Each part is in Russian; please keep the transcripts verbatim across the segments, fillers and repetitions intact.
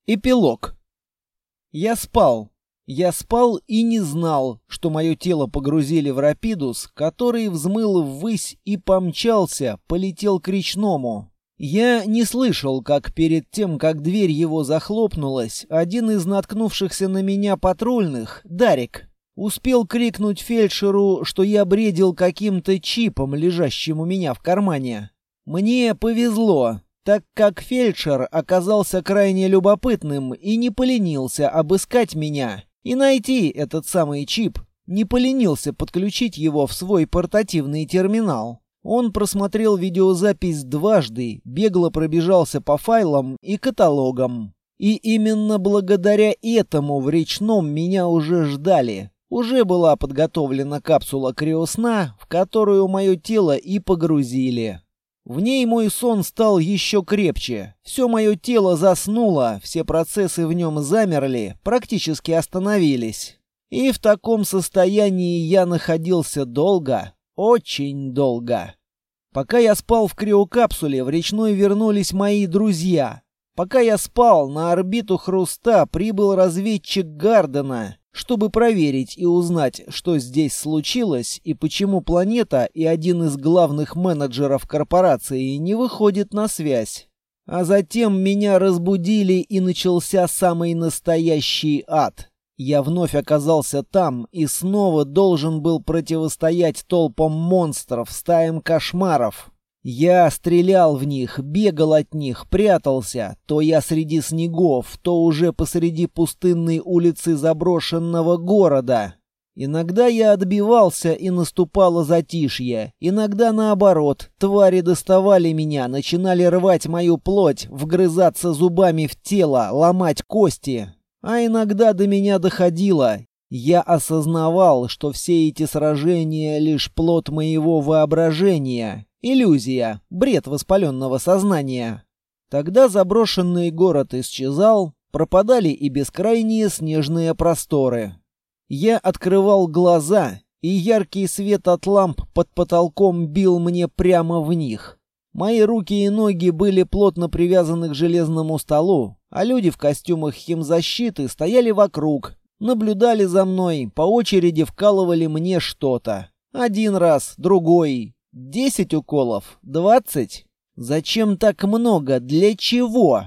Эпилог. Я спал. Я спал и не знал, что мое тело погрузили в Рапидус, который взмыл ввысь и помчался, полетел к речному. Я не слышал, как перед тем, как дверь его захлопнулась, один из наткнувшихся на меня патрульных, Дарик, успел крикнуть фельдшеру, что я бредил каким-то чипом, лежащим у меня в кармане. Мне повезло, так как фельдшер оказался крайне любопытным и не поленился обыскать меня и найти этот самый чип, не поленился подключить его в свой портативный терминал. Он просмотрел видеозапись дважды, бегло пробежался по файлам и каталогам. И именно благодаря этому в речном меня уже ждали. Уже была подготовлена капсула криосна, в которую мое тело и погрузили. В ней мой сон стал еще крепче. Все мое тело заснуло, все процессы в нем замерли, практически остановились. И в таком состоянии я находился долго, очень долго. Пока я спал в криокапсуле, в речной вернулись мои друзья. Пока я спал, на орбиту Хруста прибыл разведчик Гардена, чтобы проверить и узнать, что здесь случилось и почему планета и один из главных менеджеров корпорации не выходит на связь. А затем меня разбудили, и начался самый настоящий ад. Я вновь оказался там и снова должен был противостоять толпам монстров, стаям кошмаров. Я стрелял в них, бегал от них, прятался. То я среди снегов, то уже посреди пустынной улицы заброшенного города. Иногда я отбивался, и наступало затишье. Иногда наоборот, твари доставали меня, начинали рвать мою плоть, вгрызаться зубами в тело, ломать кости. А иногда до меня доходило. Я осознавал, что все эти сражения — лишь плод моего воображения. Иллюзия, бред воспаленного сознания. Тогда заброшенный город исчезал, пропадали и бескрайние снежные просторы. Я открывал глаза, и яркий свет от ламп под потолком бил мне прямо в них. Мои руки и ноги были плотно привязаны к железному столу, а люди в костюмах химзащиты стояли вокруг, наблюдали за мной, по очереди вкалывали мне что-то. Один раз, другой. Десять уколов? Двадцать? Зачем так много? Для чего?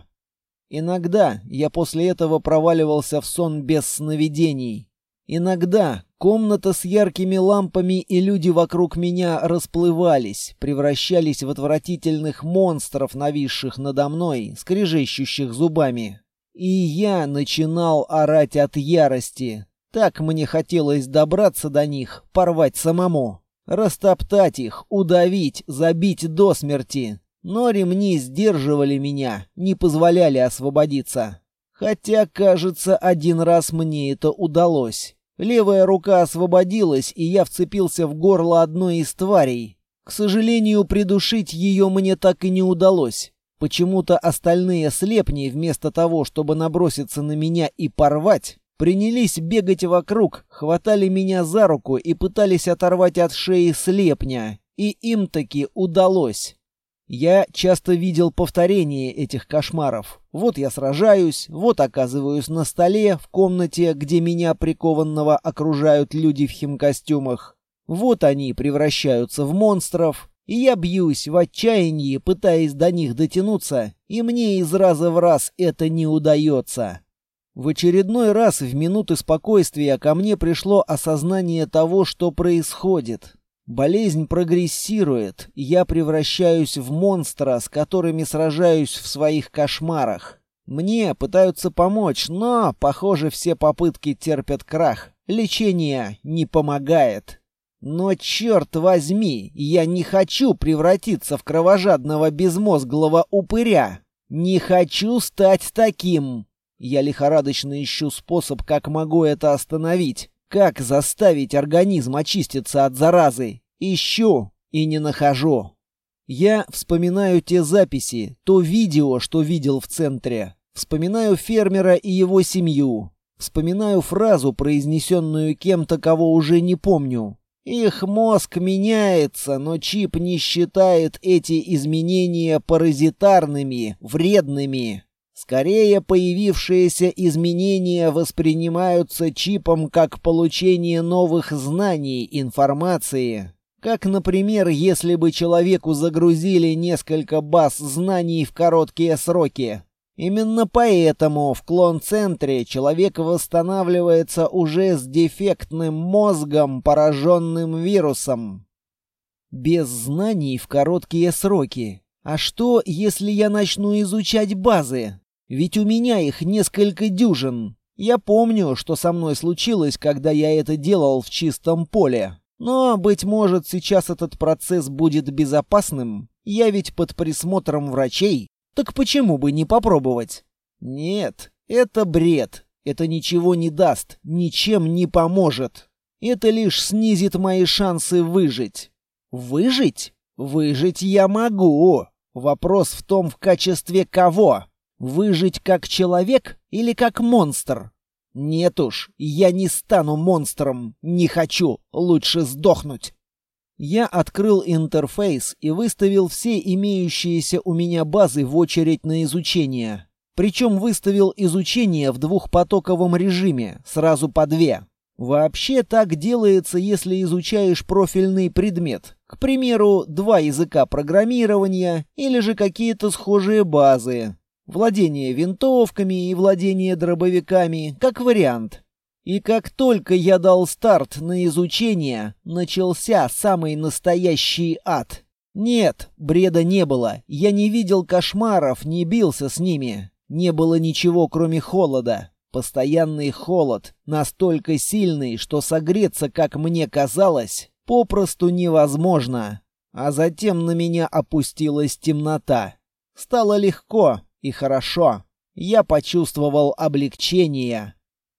Иногда я после этого проваливался в сон без сновидений. Иногда комната с яркими лампами и люди вокруг меня расплывались, превращались в отвратительных монстров, нависших надо мной, скрежещущих зубами. И я начинал орать от ярости. Так мне хотелось добраться до них, порвать самому. Растоптать их, удавить, забить до смерти. Но ремни сдерживали меня, не позволяли освободиться. Хотя, кажется, один раз мне это удалось. Левая рука освободилась, и я вцепился в горло одной из тварей. К сожалению, придушить ее мне так и не удалось. Почему-то остальные слепни, вместо того, чтобы наброситься на меня и порвать, принялись бегать вокруг, хватали меня за руку и пытались оторвать от шеи слепня. И им таки удалось. Я часто видел повторение этих кошмаров. Вот я сражаюсь, вот оказываюсь на столе в комнате, где меня прикованного окружают люди в химкостюмах. Вот они превращаются в монстров, и я бьюсь в отчаянии, пытаясь до них дотянуться, и мне из раза в раз это не удается. В очередной раз в минуты спокойствия ко мне пришло осознание того, что происходит. Болезнь прогрессирует, я превращаюсь в монстра, с которыми сражаюсь в своих кошмарах. Мне пытаются помочь, но, похоже, все попытки терпят крах. Лечение не помогает. Но, черт возьми, я не хочу превратиться в кровожадного безмозглого упыря. Не хочу стать таким. Я лихорадочно ищу способ, как могу это остановить. Как заставить организм очиститься от заразы? Ищу и не нахожу. Я вспоминаю те записи, то видео, что видел в центре. Вспоминаю фермера и его семью. Вспоминаю фразу, произнесенную кем-то, кого уже не помню. Их мозг меняется, но чип не считает эти изменения паразитарными, вредными. Скорее, появившиеся изменения воспринимаются чипом как получение новых знаний, информации. Как, например, если бы человеку загрузили несколько баз знаний в короткие сроки. Именно поэтому в клон-центре человек восстанавливается уже с дефектным мозгом, пораженным вирусом. Без знаний в короткие сроки. А что, если я начну изучать базы? Ведь у меня их несколько дюжин. Я помню, что со мной случилось, когда я это делал в чистом поле. Но, быть может, сейчас этот процесс будет безопасным. Я ведь под присмотром врачей. Так почему бы не попробовать? Нет, это бред. Это ничего не даст, ничем не поможет. Это лишь снизит мои шансы выжить. Выжить? Выжить я могу. Вопрос в том, в качестве кого? Выжить как человек или как монстр? Нет уж, я не стану монстром. Не хочу. Лучше сдохнуть. Я открыл интерфейс и выставил все имеющиеся у меня базы в очередь на изучение. Причем выставил изучение в двухпотоковом режиме, сразу по две. Вообще так делается, если изучаешь профильный предмет. К примеру, два языка программирования или же какие-то схожие базы. Владение винтовками и владение дробовиками, как вариант. И как только я дал старт на изучение, начался самый настоящий ад. Нет, бреда не было. Я не видел кошмаров, не бился с ними. Не было ничего, кроме холода. Постоянный холод, настолько сильный, что согреться, как мне казалось, попросту невозможно. А затем на меня опустилась темнота. Стало легко. И хорошо. Я почувствовал облегчение.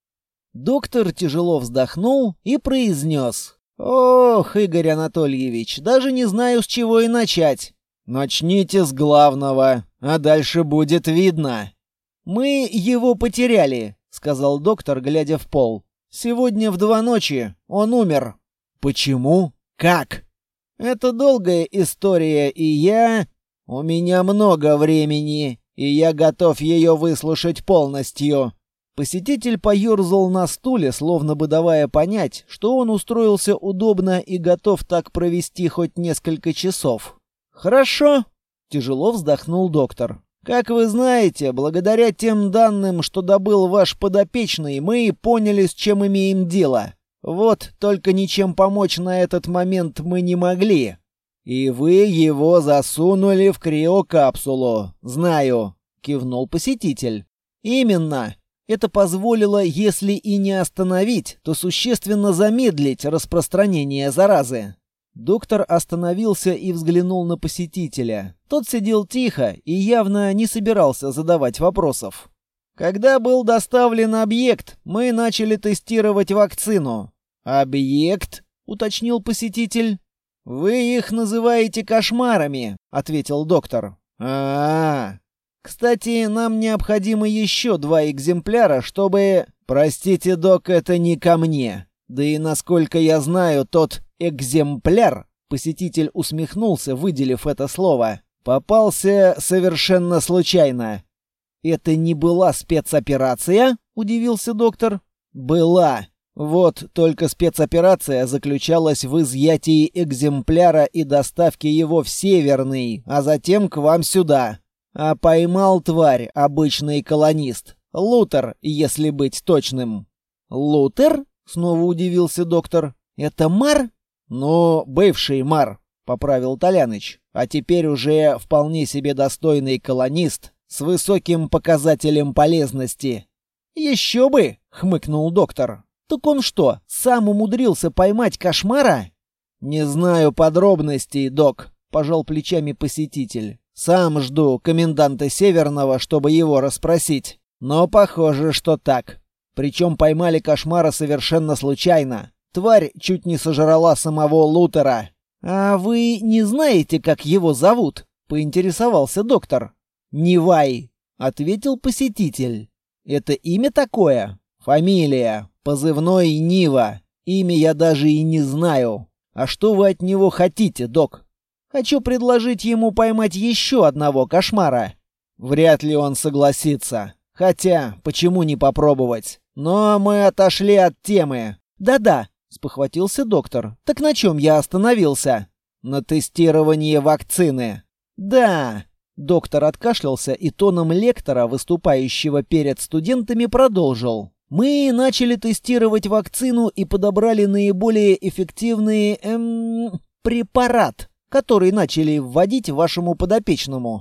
Доктор тяжело вздохнул и произнес: «Ох, Игорь Анатольевич, даже не знаю, с чего и начать». «Начните с главного, а дальше будет видно». «Мы его потеряли», — сказал доктор, глядя в пол. «Сегодня в два ночи он умер». «Почему? Как?» «Это долгая история, и я... У меня много времени». И я готов ее выслушать полностью». Посетитель поерзал на стуле, словно бы давая понять, что он устроился удобно и готов так провести хоть несколько часов. «Хорошо», — тяжело вздохнул доктор. «Как вы знаете, благодаря тем данным, что добыл ваш подопечный, мы поняли, с чем имеем дело. Вот только ничем помочь на этот момент мы не могли». «И вы его засунули в криокапсулу, знаю», — кивнул посетитель. «Именно. Это позволило, если и не остановить, то существенно замедлить распространение заразы». Доктор остановился и взглянул на посетителя. Тот сидел тихо и явно не собирался задавать вопросов. «Когда был доставлен объект, мы начали тестировать вакцину». «Объект?» — уточнил посетитель. «Вы их называете кошмарами», — ответил доктор. «А-а-а. Кстати, нам необходимо еще два экземпляра, чтобы...» «Простите, док, это не ко мне. Да и насколько я знаю, тот экземпляр...» Посетитель усмехнулся, выделив это слово. «Попался совершенно случайно». «Это не была спецоперация?» — удивился доктор. «Была. Вот только спецоперация заключалась в изъятии экземпляра и доставке его в Северный, а затем к вам сюда. А поймал тварь обычный колонист. Лутер, если быть точным». «Лутер?» — снова удивился доктор. «Это Мар?» «Ну, бывший Мар», — поправил Толяныч. «А теперь уже вполне себе достойный колонист с высоким показателем полезности». «Еще бы!» — хмыкнул доктор. «Так он что, сам умудрился поймать кошмара?» «Не знаю подробностей, док», — пожал плечами посетитель. «Сам жду коменданта Северного, чтобы его расспросить. Но похоже, что так. Причем поймали кошмара совершенно случайно. Тварь чуть не сожрала самого Лутера». «А вы не знаете, как его зовут?» — поинтересовался доктор. «Нивай», — ответил посетитель. «Это имя такое?» «Фамилия. Позывной Нива. Имя я даже и не знаю. А что вы от него хотите, док?» «Хочу предложить ему поймать еще одного кошмара». Вряд ли он согласится. Хотя, почему не попробовать? Но мы отошли от темы. Да-да, спохватился доктор. Так на чем я остановился? На тестировании вакцины. Да. Доктор откашлялся и тоном лектора, выступающего перед студентами, продолжил. Мы начали тестировать вакцину и подобрали наиболее эффективный эм, препарат, который начали вводить вашему подопечному.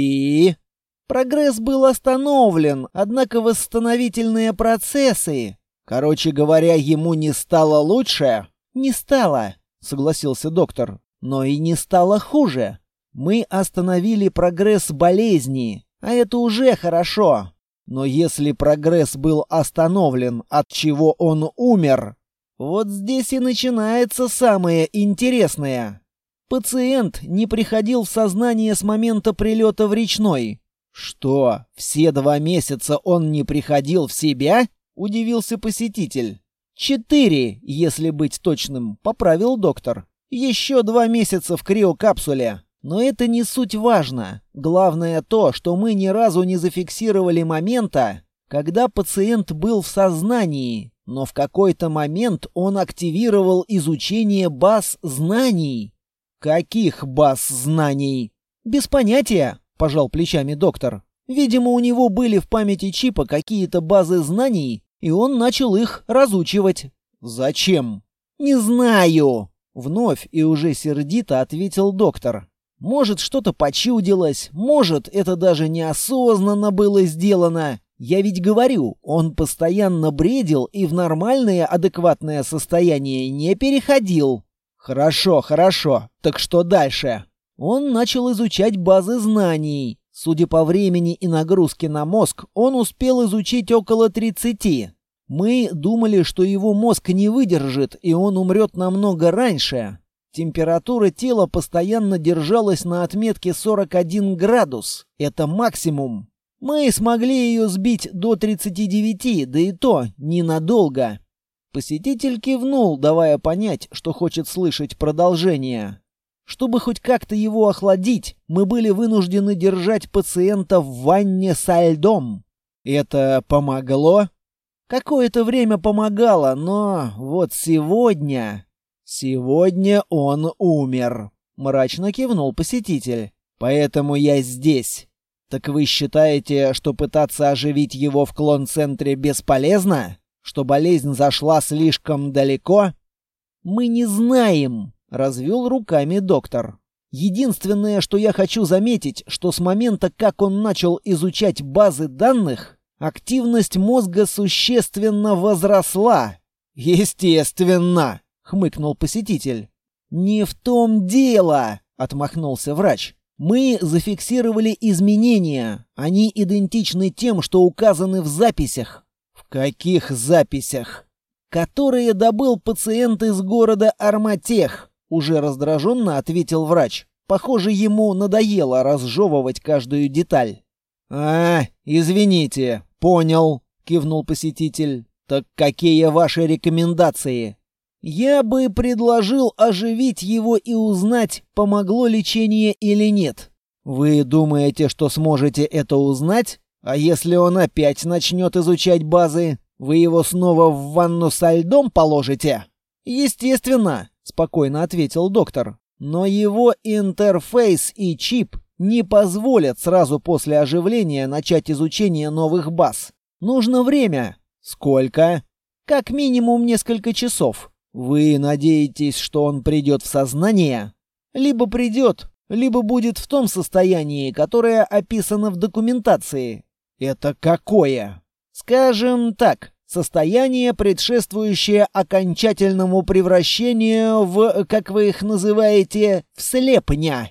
И прогресс был остановлен, однако восстановительные процессы... Короче говоря, ему не стало лучше? Не стало, согласился доктор, но и не стало хуже. Мы остановили прогресс болезни, а это уже хорошо. Но если прогресс был остановлен, от чего он умер? Вот здесь и начинается самое интересное. Пациент не приходил в сознание с момента прилета в Речной. Что, все два месяца он не приходил в себя? Удивился посетитель. Четыре, если быть точным, поправил доктор. Еще два месяца в криокапсуле. Но это не суть важно. Главное то, что мы ни разу не зафиксировали момента, когда пациент был в сознании, но в какой-то момент он активировал изучение баз знаний. Каких баз знаний? Без понятия, пожал плечами доктор. Видимо, у него были в памяти чипа какие-то базы знаний, и он начал их разучивать. Зачем? Не знаю, вновь и уже сердито ответил доктор. Может, что-то почудилось, может, это даже неосознанно было сделано. Я ведь говорю, он постоянно бредил и в нормальное адекватное состояние не переходил. Хорошо, хорошо. Так что дальше? Он начал изучать базы знаний. Судя по времени и нагрузке на мозг, он успел изучить около тридцати. Мы думали, что его мозг не выдержит, и он умрет намного раньше. Температура тела постоянно держалась на отметке сорок один градус. Это максимум. Мы смогли ее сбить до тридцати девяти, да и то ненадолго. Посетитель кивнул, давая понять, что хочет слышать продолжение. Чтобы хоть как-то его охладить, мы были вынуждены держать пациента в ванне со льдом. Это помогло? Какое-то время помогало, но вот сегодня... «Сегодня он умер», — мрачно кивнул посетитель. «Поэтому я здесь. Так вы считаете, что пытаться оживить его в клон-центре бесполезно? Что болезнь зашла слишком далеко?» «Мы не знаем», — развел руками доктор. «Единственное, что я хочу заметить, что с момента, как он начал изучать базы данных, активность мозга существенно возросла». «Естественно», — хмыкнул посетитель. «Не в том дело», — отмахнулся врач. «Мы зафиксировали изменения. Они идентичны тем, что указаны в записях». «В каких записях?» «Которые добыл пациент из города Арматех», — уже раздраженно ответил врач. Похоже, ему надоело разжевывать каждую деталь. «А, извините, понял», — кивнул посетитель. «Так какие ваши рекомендации?» «Я бы предложил оживить его и узнать, помогло лечение или нет». «Вы думаете, что сможете это узнать? А если он опять начнет изучать базы, вы его снова в ванну со льдом положите?» «Естественно», — спокойно ответил доктор. «Но его интерфейс и чип не позволят сразу после оживления начать изучение новых баз. Нужно время». «Сколько?» «Как минимум несколько часов». «Вы надеетесь, что он придет в сознание?» «Либо придет, либо будет в том состоянии, которое описано в документации». «Это какое?» «Скажем так, состояние, предшествующее окончательному превращению в, как вы их называете, в слепня».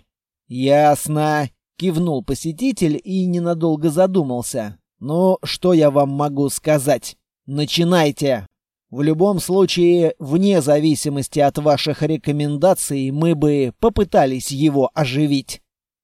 «Ясно», — кивнул посетитель и ненадолго задумался. «Ну, что я вам могу сказать? Начинайте. В любом случае, вне зависимости от ваших рекомендаций, мы бы попытались его оживить».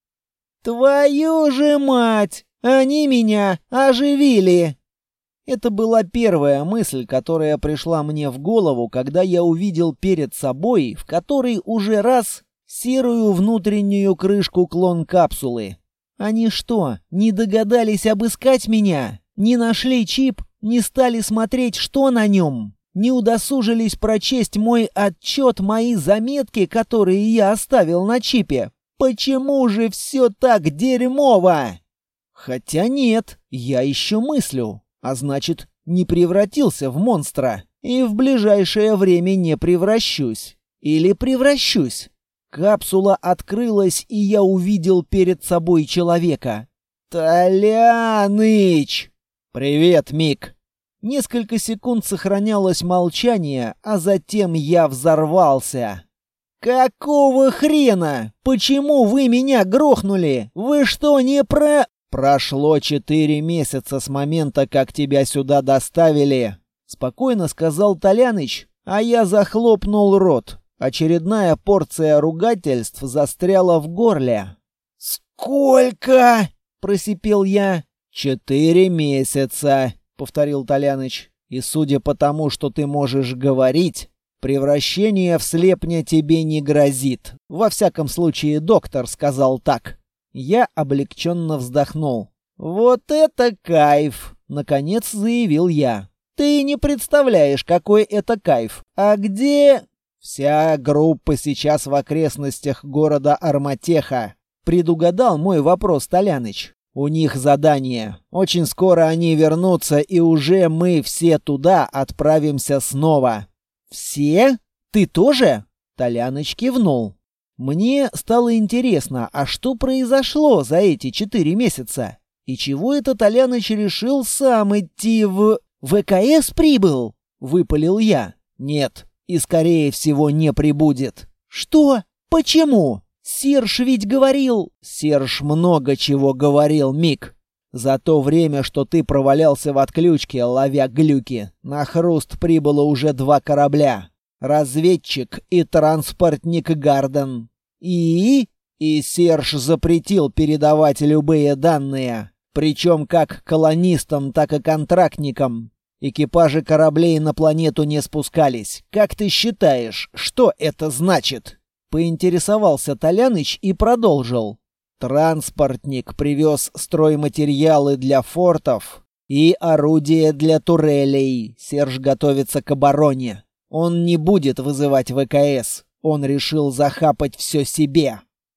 «Твою же мать! Они меня оживили!» Это была первая мысль, которая пришла мне в голову, когда я увидел перед собой, в которой уже раз, серую внутреннюю крышку клон-капсулы. Они что, не догадались обыскать меня? Не нашли чип? Не стали смотреть, что на нем? Не удосужились прочесть мой отчет, мои заметки, которые я оставил на чипе? Почему же все так дерьмово? Хотя нет, я еще мыслю, а значит, не превратился в монстра и в ближайшее время не превращусь. Или превращусь. Капсула открылась, и я увидел перед собой человека. Толяныч! «Привет, Мик!» Несколько секунд сохранялось молчание, а затем я взорвался. «Какого хрена? Почему вы меня грохнули? Вы что, не про...» «Прошло четыре месяца с момента, как тебя сюда доставили», — спокойно сказал Толяныч, а я захлопнул рот. Очередная порция ругательств застряла в горле. «Сколько?» — просипел я. «Четыре месяца», — повторил Толяныч. «И судя по тому, что ты можешь говорить, превращение в слепня тебе не грозит. Во всяком случае, доктор сказал так». Я облегченно вздохнул. «Вот это кайф!» — наконец заявил я. «Ты не представляешь, какой это кайф. А где...» «Вся группа сейчас в окрестностях города Арматеха», — предугадал мой вопрос Толяныч. «У них задание. Очень скоро они вернутся, и уже мы все туда отправимся снова». «Все? Ты тоже?» Толяныч кивнул. Мне стало интересно, а что произошло за эти четыре месяца? И чего это Толяныч решил сам идти в... ВКС прибыл? Выпалил я. Нет, и скорее всего не прибудет. Что? Почему? Серж ведь говорил... Серж много чего говорил, Мик. За то время, что ты провалялся в отключке, ловя глюки, на Хруст прибыло уже два корабля. Разведчик и транспортник Гарден. И... И Серж запретил передавать любые данные. Причем как колонистам, так и контрактникам. Экипажи кораблей на планету не спускались. Как ты считаешь, что это значит? Поинтересовался Толяныч и продолжил. Транспортник привез стройматериалы для фортов и орудия для турелей. Серж готовится к обороне. Он не будет вызывать ВКС. Он решил захапать все себе.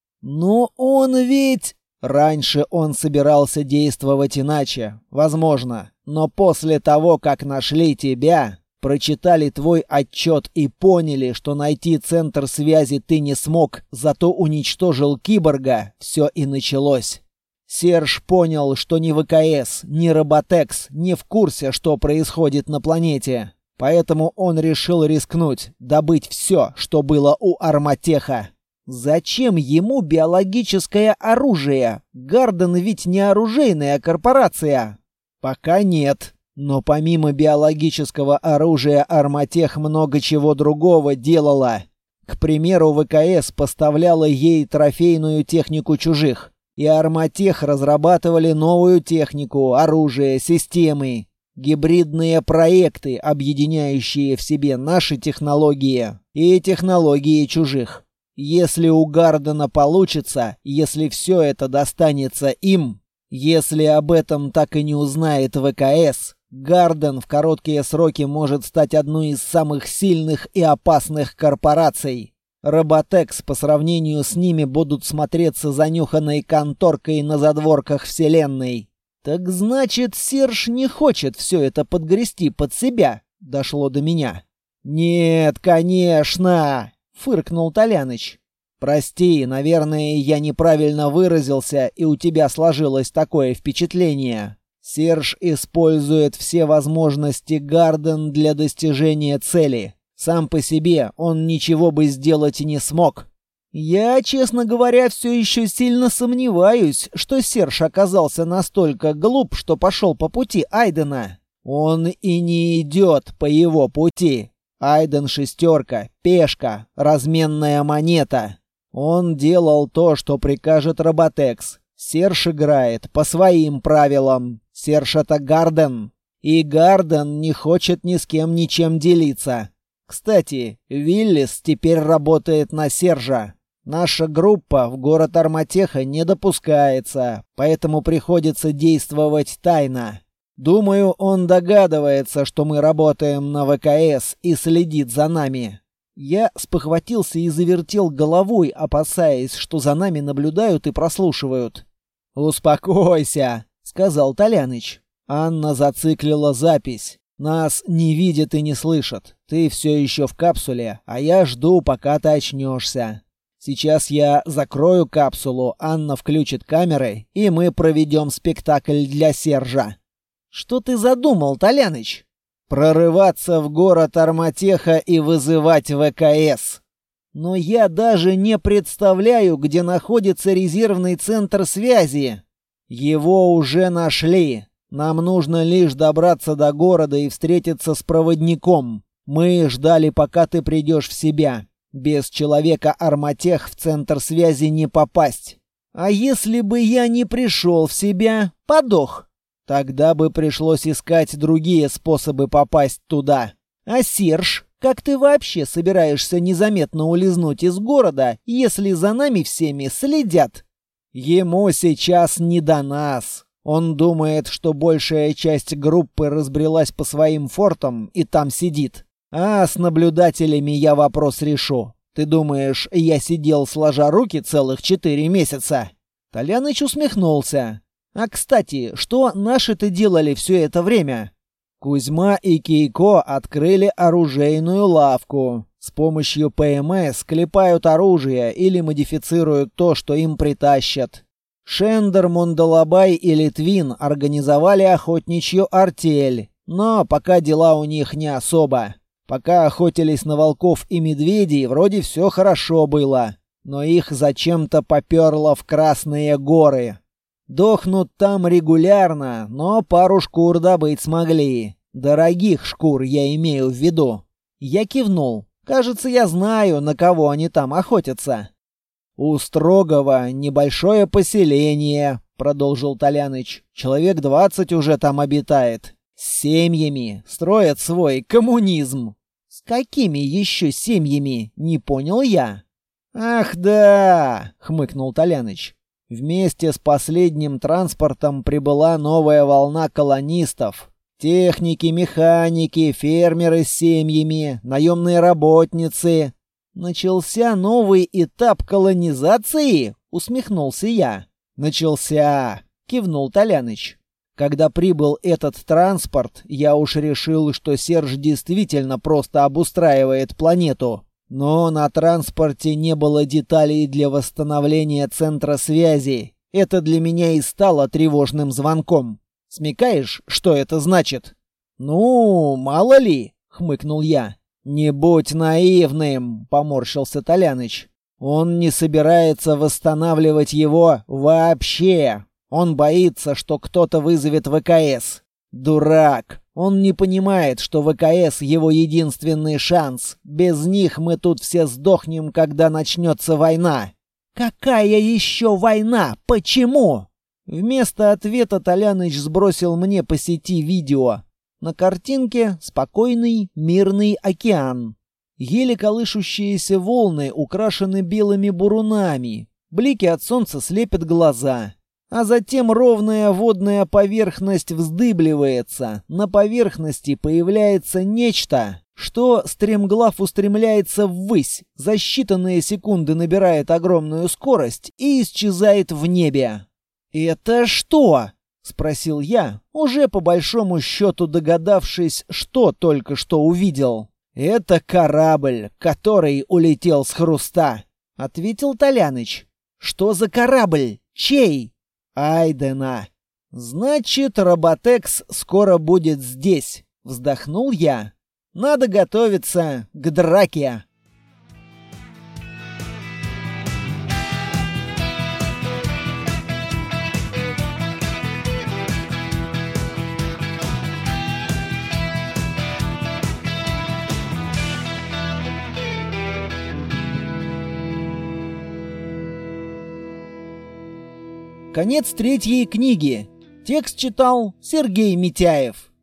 Но он ведь... Раньше он собирался действовать иначе, возможно. Но после того, как нашли тебя, прочитали твой отчет и поняли, что найти центр связи ты не смог, зато уничтожил киборга, все и началось. Серж понял, что ни ВКС, ни Роботекс не в курсе, что происходит на планете. Поэтому он решил рискнуть, добыть все, что было у Арматеха. Зачем ему биологическое оружие? Гарден ведь не оружейная корпорация. Пока нет. Но помимо биологического оружия Арматех много чего другого делала. К примеру, ВКС поставляла ей трофейную технику чужих. И Арматех разрабатывали новую технику, оружие, системы. Гибридные проекты, объединяющие в себе наши технологии и технологии чужих. Если у Гардена получится, если все это достанется им, если об этом так и не узнает ВКС, Гарден в короткие сроки может стать одной из самых сильных и опасных корпораций. Роботекс по сравнению с ними будут смотреться занюханной конторкой на задворках Вселенной. Так значит, Серж не хочет все это подгрести под себя, дошло до меня. Нет, конечно, фыркнул Толяныч. Прости, наверное, я неправильно выразился, и у тебя сложилось такое впечатление. Серж использует все возможности Гарден для достижения цели. Сам по себе он ничего бы сделать и не смог. Я, честно говоря, все еще сильно сомневаюсь, что Серж оказался настолько глуп, что пошел по пути Айдена. Он и не идет по его пути. Айден шестерка, пешка, разменная монета. Он делал то, что прикажет Роботекс. Серж играет по своим правилам. Серж — это Гарден. И Гарден не хочет ни с кем ничем делиться. Кстати, Виллис теперь работает на Сержа. Наша группа в город Арматеха не допускается, поэтому приходится действовать тайно. Думаю, он догадывается, что мы работаем на ВКС и следит за нами». Я спохватился и завертел головой, опасаясь, что за нами наблюдают и прослушивают. «Успокойся», — сказал Толяныч. «Анна зациклила запись. Нас не видят и не слышат. Ты все еще в капсуле, а я жду, пока ты очнешься. Сейчас я закрою капсулу, Анна включит камеры, и мы проведем спектакль для Сержа». «Что ты задумал, Толяныч?» «Прорываться в город Арматеха и вызывать ВКС». «Но я даже не представляю, где находится резервный центр связи». «Его уже нашли. Нам нужно лишь добраться до города и встретиться с проводником. Мы ждали, пока ты придешь в себя. Без человека Арматех в центр связи не попасть». «А если бы я не пришел в себя, подох?» «Тогда бы пришлось искать другие способы попасть туда». «А Серж, как ты вообще собираешься незаметно улизнуть из города, если за нами всеми следят?» «Ему сейчас не до нас. Он думает, что большая часть группы разбрелась по своим фортам и там сидит. А с наблюдателями я вопрос решу. Ты думаешь, я сидел сложа руки целых четыре месяца?» Толяныч усмехнулся. «А, кстати, что наши-то делали все это время?» Кузьма и Кейко открыли оружейную лавку. С помощью ПМС клепают оружие или модифицируют то, что им притащат. Шендер, Мондалабай и Литвин организовали охотничью артель, но пока дела у них не особо. Пока охотились на волков и медведей, вроде все хорошо было, но их зачем-то поперло в Красные горы. Дохнут там регулярно, но пару шкур добыть смогли. Дорогих шкур я имею в виду. Я кивнул. Кажется, я знаю, на кого они там охотятся. «У Строгова небольшое поселение», — продолжил Толяныч. «Человек двадцать уже там обитает. С семьями. Строят свой коммунизм». «С какими еще семьями?» — не понял я. «Ах да!» — хмыкнул Толяныч. Вместе с последним транспортом прибыла новая волна колонистов. Техники, механики, фермеры с семьями, наемные работницы. «Начался новый этап колонизации?» — усмехнулся я. «Начался!» — кивнул Толяныч. «Когда прибыл этот транспорт, я уж решил, что Серж действительно просто обустраивает планету. Но на транспорте не было деталей для восстановления центра связи. Это для меня и стало тревожным звонком. Смекаешь, что это значит?» «Ну, мало ли», — хмыкнул я. «Не будь наивным», — поморщился Толяныч. «Он не собирается восстанавливать его вообще. Он боится, что кто-то вызовет ВКС. Дурак. Он не понимает, что ВКС — его единственный шанс. Без них мы тут все сдохнем, когда начнется война». «Какая еще война? Почему?» Вместо ответа Толяныч сбросил мне по сети видео. На картинке спокойный, мирный океан. Еле колышущиеся волны украшены белыми бурунами. Блики от солнца слепят глаза. А затем ровная водная поверхность вздыбливается. На поверхности появляется нечто, что стремглав устремляется ввысь, за считанные секунды набирает огромную скорость и исчезает в небе. «Это что?» — спросил я, уже по большому счету догадавшись, что только что увидел. «Это корабль, который улетел с Хруста», — ответил Толяныч. «Что за корабль? Чей?» «Айдена». «Значит, Роботекс скоро будет здесь», — вздохнул я. «Надо готовиться к драке». Конец третьей книги. Текст читал Сергей Митяев.